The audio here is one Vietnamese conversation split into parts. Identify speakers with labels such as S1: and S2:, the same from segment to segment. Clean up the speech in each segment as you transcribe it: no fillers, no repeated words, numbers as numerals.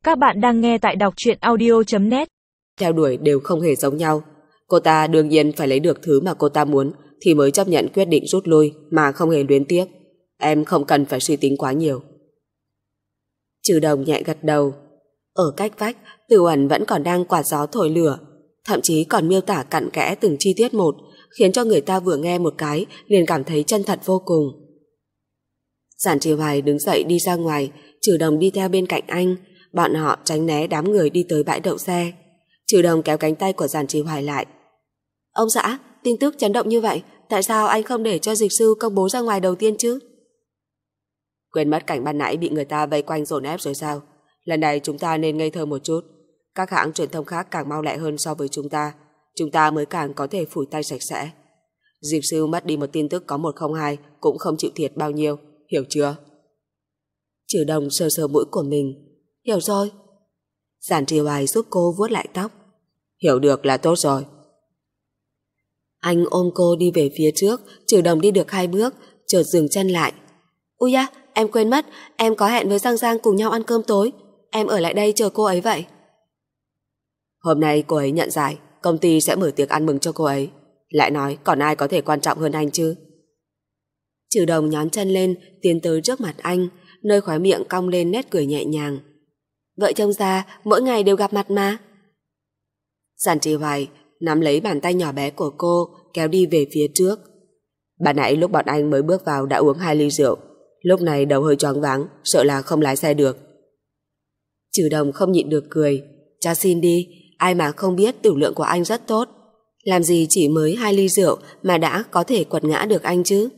S1: Các bạn đang nghe tại đọc truyện audio.net.
S2: Theo đuổi đều không hề giống nhau. Cô ta đương nhiên phải lấy được thứ mà cô ta muốn thì mới chấp nhận quyết định rút lui mà không hề luyến tiếc. Em không cần phải suy tính quá nhiều. Trừ Đồng nhẹ gật đầu. Ở cách vách, Tử Uẩn vẫn còn đang quạt gió thổi lửa, thậm chí còn miêu tả cặn kẽ từng chi tiết một, khiến cho người ta vừa nghe một cái liền cảm thấy chân thật vô cùng. Giản Trì Hoài đứng dậy đi ra ngoài, Trừ Đồng đi theo bên cạnh anh. Bọn họ tránh né đám người đi tới bãi đậu xe. Trừ Đồng kéo cánh tay của Giản Trì Hoài lại. Ông xã, tin tức chấn động như vậy, tại sao anh không để cho dịch sư công bố ra ngoài đầu tiên chứ? Quên mất cảnh ban nãy bị người ta vây quanh dồn ép rồi sao? Lần này chúng ta nên ngây thơ một chút. Các hãng truyền thông khác càng mau lẹ hơn so với chúng ta mới càng có thể phủi tay sạch sẽ. Dịch sư mất đi một tin tức có 102 cũng không chịu thiệt bao nhiêu, hiểu chưa? Trừ Đồng sờ sờ mũi của mình. Hiểu rồi. Giản Trì Hoài giúp cô vuốt lại tóc. Hiểu được là tốt rồi. Anh ôm cô đi về phía trước. Trừ Đồng đi được 2 bước chợt dừng chân lại. Ui da, em quên mất, em có hẹn với Giang Giang cùng nhau ăn cơm tối. Em ở lại đây chờ cô ấy vậy. Hôm nay cô ấy nhận giải, công ty sẽ mở tiệc ăn mừng cho cô ấy. Lại nói còn ai có thể quan trọng hơn anh chứ? Trừ Đồng nhón chân lên tiến tới trước mặt anh, nơi khóe miệng cong lên nét cười nhẹ nhàng. Vợ chồng già mỗi ngày đều gặp mặt mà. Giản Trì Hoài nắm lấy bàn tay nhỏ bé của cô kéo đi về phía trước. Ban nãy lúc bọn anh mới bước vào đã uống 2 ly rượu, lúc này đầu hơi choáng váng, sợ là không lái xe được. Trừ Đồng không nhịn được cười. Cha xin đi, ai mà không biết tiểu lượng của anh rất tốt. Làm gì chỉ mới 2 ly rượu mà đã có thể quật ngã được anh chứ?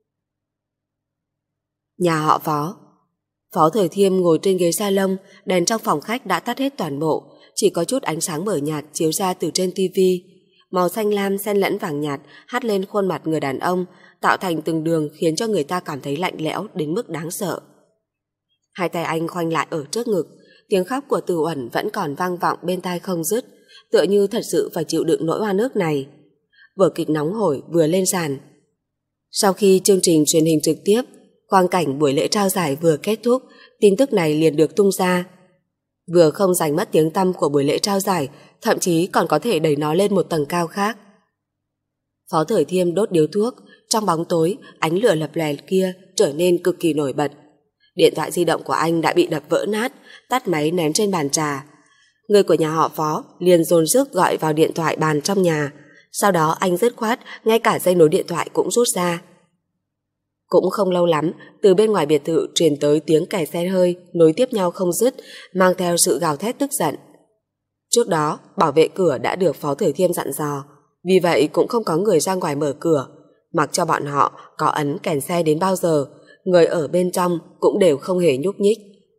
S2: Nhà họ Phó. Phó Thời Thiêm ngồi trên ghế salon, đèn trong phòng khách đã tắt hết toàn bộ, chỉ có chút ánh sáng mờ nhạt chiếu ra từ trên tivi. Màu xanh lam xen lẫn vàng nhạt hắt lên khuôn mặt người đàn ông, tạo thành từng đường khiến cho người ta cảm thấy lạnh lẽo đến mức đáng sợ. Hai tay anh khoanh lại ở trước ngực, tiếng khóc của Tử Uẩn vẫn còn vang vọng bên tai không dứt, tựa như thật sự phải chịu đựng nỗi oan ức này. Vở kịch nóng hổi vừa lên sàn. Sau khi chương trình truyền hình trực tiếp, quang cảnh buổi lễ trao giải vừa kết thúc, tin tức này liền được tung ra. Vừa không giành mất tiếng tăm của buổi lễ trao giải, thậm chí còn có thể đẩy nó lên một tầng cao khác. Phó Thời Thiêm đốt điếu thuốc, trong bóng tối, ánh lửa lập lòe kia trở nên cực kỳ nổi bật. Điện thoại di động của anh đã bị đập vỡ nát, tắt máy ném trên bàn trà. Người của nhà họ Phó liền dồn sức gọi vào điện thoại bàn trong nhà, sau đó anh dứt khoát ngay cả dây nối điện thoại cũng rút ra. Cũng không lâu lắm, từ bên ngoài biệt thự truyền tới tiếng kẻ xe hơi nối tiếp nhau không dứt, mang theo sự gào thét tức giận. Trước đó, bảo vệ cửa đã được Phó Thời Thiêm dặn dò, vì vậy cũng không có người ra ngoài mở cửa, mặc cho bọn họ có ấn kèn xe đến bao giờ, người ở bên trong cũng đều không hề nhúc nhích.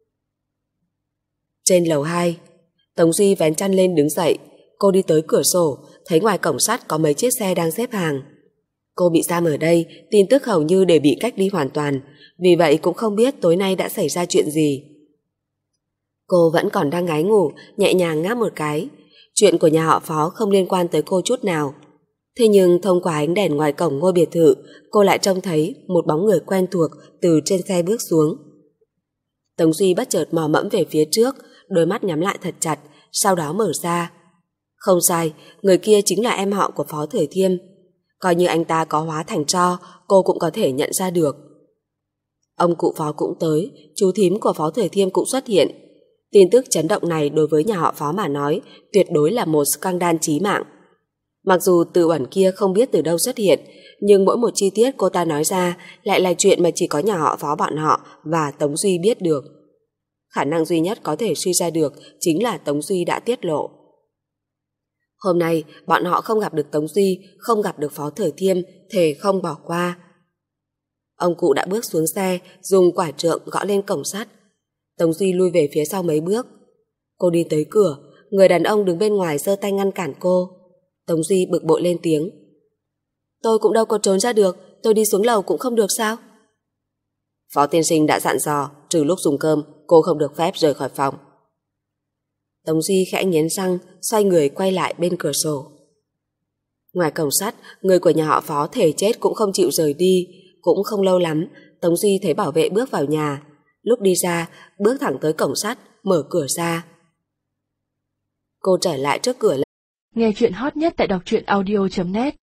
S2: Trên lầu 2, Tống Duy vén chăn lên đứng dậy, cô đi tới cửa sổ, thấy ngoài cổng sắt có mấy chiếc xe đang xếp hàng. Cô bị giam ở đây, tin tức hầu như để bị cách ly hoàn toàn, vì vậy cũng không biết tối nay đã xảy ra chuyện gì. Cô vẫn còn đang ngáy ngủ, nhẹ nhàng ngáp một cái. Chuyện của nhà họ Phó không liên quan tới cô chút nào. Thế nhưng thông qua ánh đèn ngoài cổng ngôi biệt thự, cô lại trông thấy một bóng người quen thuộc từ trên xe bước xuống. Tống Duy bất chợt mò mẫm về phía trước, đôi mắt nhắm lại thật chặt, sau đó mở ra. Không sai, người kia chính là em họ của Phó Thời Thiêm. Coi như anh ta có hóa thành tro, cô cũng có thể nhận ra được. Ông cụ Phó cũng tới, chú thím của Phó Thời Thiêm cũng xuất hiện. Tin tức chấn động này đối với nhà họ Phó mà nói, tuyệt đối là một scandal chí mạng. Mặc dù Tử Uẩn kia không biết từ đâu xuất hiện, nhưng mỗi một chi tiết cô ta nói ra lại là chuyện mà chỉ có nhà họ Phó bọn họ và Tống Duy biết được. Khả năng duy nhất có thể suy ra được chính là Tống Duy đã tiết lộ. Hôm nay bọn họ không gặp được Tống Duy, không gặp được Phó Thời Thiêm, thề không bỏ qua. Ông cụ đã bước xuống xe, dùng quả trượng gõ lên cổng sắt. Tống Duy lui về phía sau mấy bước. Cô đi tới cửa, người đàn ông đứng bên ngoài giơ tay ngăn cản cô. Tống Duy bực bội lên tiếng. Tôi cũng đâu có trốn ra được, tôi đi xuống lầu cũng không được sao? Phó tiên sinh đã dặn dò, trừ lúc dùng cơm, cô không được phép rời khỏi phòng. Tống Duy khẽ nghiến răng, xoay người quay lại bên cửa sổ. Ngoài cổng sắt, người của nhà họ Phó thể chết cũng không chịu rời đi. Cũng không lâu lắm, Tống Duy thấy bảo vệ bước vào nhà. Lúc đi ra, bước thẳng tới cổng sắt, mở cửa ra. Cô trở lại trước cửa.
S3: Nghe chuyện hot nhất tại đọc truyện audio.net